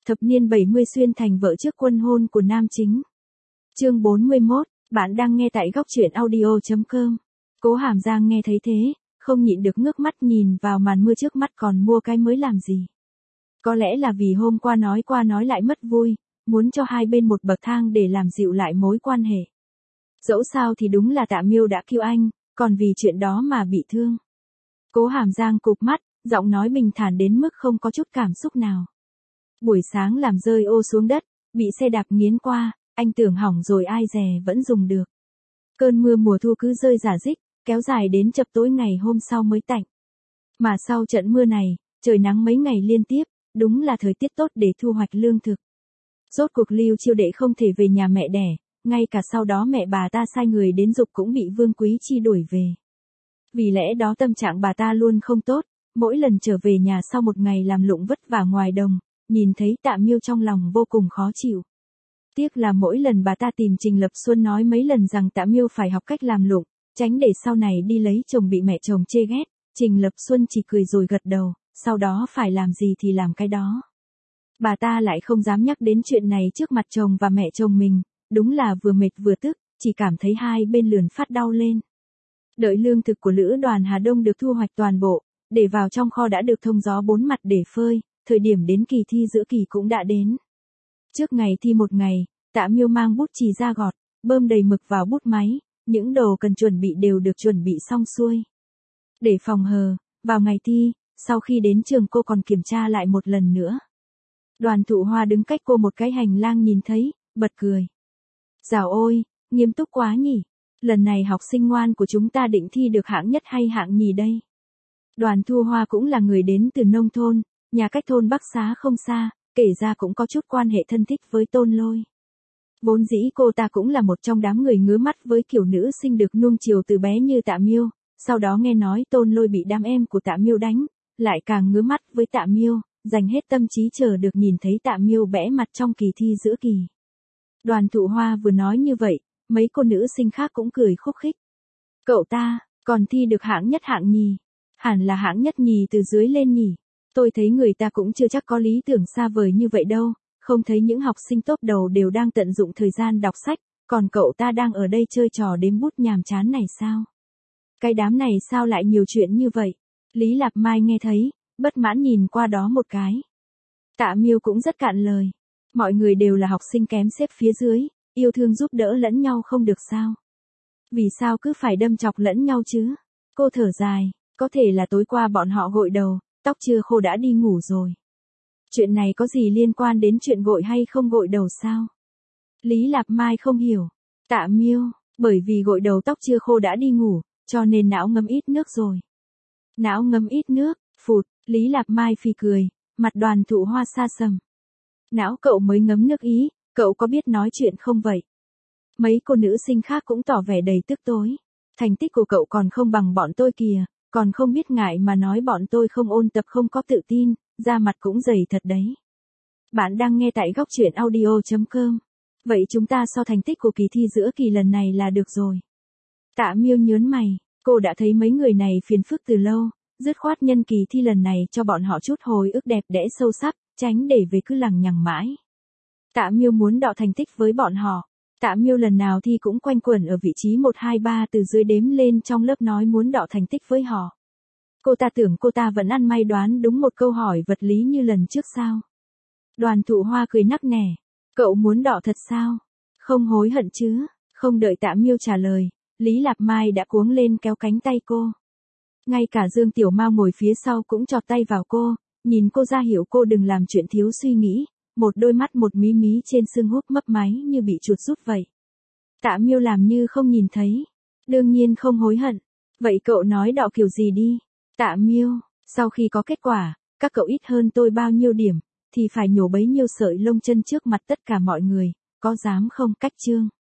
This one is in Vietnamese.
Thập niên 70 xuyên thành vợ trước quân hôn của nam chính. Chương 41, bạn đang nghe tại góc truyện audio.com. Cố Hàm Giang nghe thấy thế, không nhịn được ngước mắt nhìn vào màn mưa trước mắt, còn mua cái mới làm gì. Có lẽ là vì hôm qua nói lại mất vui, muốn cho hai bên một bậc thang để làm dịu lại mối quan hệ. Dẫu sao thì đúng là Tạ Miêu đã cứu anh, còn vì chuyện đó mà bị thương. Cố Hàm Giang cụp mắt, giọng nói bình thản đến mức không có chút cảm xúc nào. Buổi sáng làm rơi ô xuống đất, bị xe đạp nghiến qua, anh tưởng hỏng rồi ai dè vẫn dùng được. Cơn mưa mùa thu cứ rơi rả rích, kéo dài đến chập tối ngày hôm sau mới tạnh. Mà sau trận mưa này, trời nắng mấy ngày liên tiếp, đúng là thời tiết tốt để thu hoạch lương thực. Rốt cuộc Lưu Chiêu Đệ không thể về nhà mẹ đẻ, ngay cả sau đó mẹ bà ta sai người đến giục cũng bị Vương Quý Chi đuổi về. Vì lẽ đó tâm trạng bà ta luôn không tốt, mỗi lần trở về nhà sau một ngày làm lụng vất vả ngoài đồng, nhìn thấy Tạ Miêu trong lòng vô cùng khó chịu. Tiếc là mỗi lần bà ta tìm Trình Lập Xuân nói mấy lần rằng Tạ Miêu phải học cách làm lụng, tránh để sau này đi lấy chồng bị mẹ chồng chê ghét, Trình Lập Xuân chỉ cười rồi gật đầu, sau đó phải làm gì thì làm cái đó. Bà ta lại không dám nhắc đến chuyện này trước mặt chồng và mẹ chồng mình, đúng là vừa mệt vừa tức, chỉ cảm thấy hai bên lườn phát đau lên. Đợi lương thực của lữ đoàn Hà Đông được thu hoạch toàn bộ, để vào trong kho đã được thông gió bốn mặt để phơi, thời điểm đến kỳ thi giữa kỳ cũng đã đến. Trước ngày thi một ngày, Tạ Miêu mang bút chì ra gọt, bơm đầy mực vào bút máy, những đồ cần chuẩn bị đều được chuẩn bị xong xuôi. Để phòng hờ, vào ngày thi, sau khi đến trường cô còn kiểm tra lại một lần nữa. Đoàn Thụ Hoa đứng cách cô một cái hành lang nhìn thấy, bật cười. Dào ôi, nghiêm túc quá nhỉ, lần này học sinh ngoan của chúng ta định thi được hạng nhất hay hạng nhì đây? Đoàn Thu Hoa cũng là người đến từ nông thôn, nhà cách thôn Bắc Xá không xa, kể ra cũng có chút quan hệ thân thích với Tôn Lôi. Vốn dĩ cô ta cũng là một trong đám người ngứa mắt với kiểu nữ sinh được nuông chiều từ bé như Tạ Miêu, sau đó nghe nói Tôn Lôi bị đám em của Tạ Miêu đánh, lại càng ngứa mắt với Tạ Miêu, dành hết tâm trí chờ được nhìn thấy Tạ Miêu bẽ mặt trong kỳ thi giữa kỳ. Đoàn Thụ Hoa vừa nói như vậy, mấy cô nữ sinh khác cũng cười khúc khích. Cậu ta, còn thi được hạng nhất hạng nhì, hẳn là hạng nhất nhì từ dưới lên nhỉ. Tôi thấy người ta cũng chưa chắc có lý tưởng xa vời như vậy đâu, không thấy những học sinh top đầu đều đang tận dụng thời gian đọc sách, còn cậu ta đang ở đây chơi trò đếm bút nhàm chán này sao? Cái đám này sao lại nhiều chuyện như vậy? Lý Lạp Mai nghe thấy, bất mãn nhìn qua đó một cái. Tạ Miêu cũng rất cạn lời. Mọi người đều là học sinh kém xếp phía dưới, yêu thương giúp đỡ lẫn nhau không được sao? Vì sao cứ phải đâm chọc lẫn nhau chứ? Cô thở dài, có thể là tối qua bọn họ gội đầu, tóc chưa khô đã đi ngủ rồi. Chuyện này có gì liên quan đến chuyện gội hay không gội đầu sao? Lý Lạp Mai không hiểu. Tạ Miêu, bởi vì gội đầu tóc chưa khô đã đi ngủ, cho nên não ngấm ít nước rồi. Não ngấm ít nước, phụt, Lý Lạp Mai phì cười, mặt Đoàn Thụ Hoa xa sầm. Não cậu mới ngấm nước ý, cậu có biết nói chuyện không vậy? Mấy cô nữ sinh khác cũng tỏ vẻ đầy tức tối. Thành tích của cậu còn không bằng bọn tôi kìa, còn không biết ngại mà nói bọn tôi không ôn tập không có tự tin, da mặt cũng dày thật đấy. Bạn đang nghe tại góc truyện audio.com. Vậy chúng ta so thành tích của kỳ thi giữa kỳ lần này là được rồi. Tạ Miêu nhớn mày, cô đã thấy mấy người này phiền phức từ lâu, dứt khoát nhân kỳ thi lần này cho bọn họ chút hồi ức đẹp đẽ sâu sắc, tránh để về cứ lằng nhằng mãi. Tạ Miêu muốn đọ thành tích với bọn họ. Tạ Miêu lần nào thi cũng quanh quẩn ở vị trí 1, 2, 3 từ dưới đếm lên trong lớp nói muốn đọ thành tích với họ. Cô ta tưởng cô ta vẫn ăn may đoán đúng một câu hỏi vật lý như lần trước sao? Đoàn Thụ Hoa cười nắc nẻ. Cậu muốn đọ thật sao? Không hối hận chứ? Không đợi Tạ Miêu trả lời, Lý Lạp Mai đã cuống lên kéo cánh tay cô. Ngay cả Dương Tiểu Mao ngồi phía sau cũng chọt tay vào cô, nhìn cô ra hiểu cô đừng làm chuyện thiếu suy nghĩ, một đôi mắt một mí mí trên xương húp mấp máy như bị chuột rút vậy. Tạ Miêu làm như không nhìn thấy. Đương nhiên không hối hận. Vậy cậu nói đọ kiểu gì đi? Tạ Miêu, sau khi có kết quả, các cậu ít hơn tôi bao nhiêu điểm, thì phải nhổ bấy nhiêu sợi lông chân trước mặt tất cả mọi người, có dám không? Cách chương.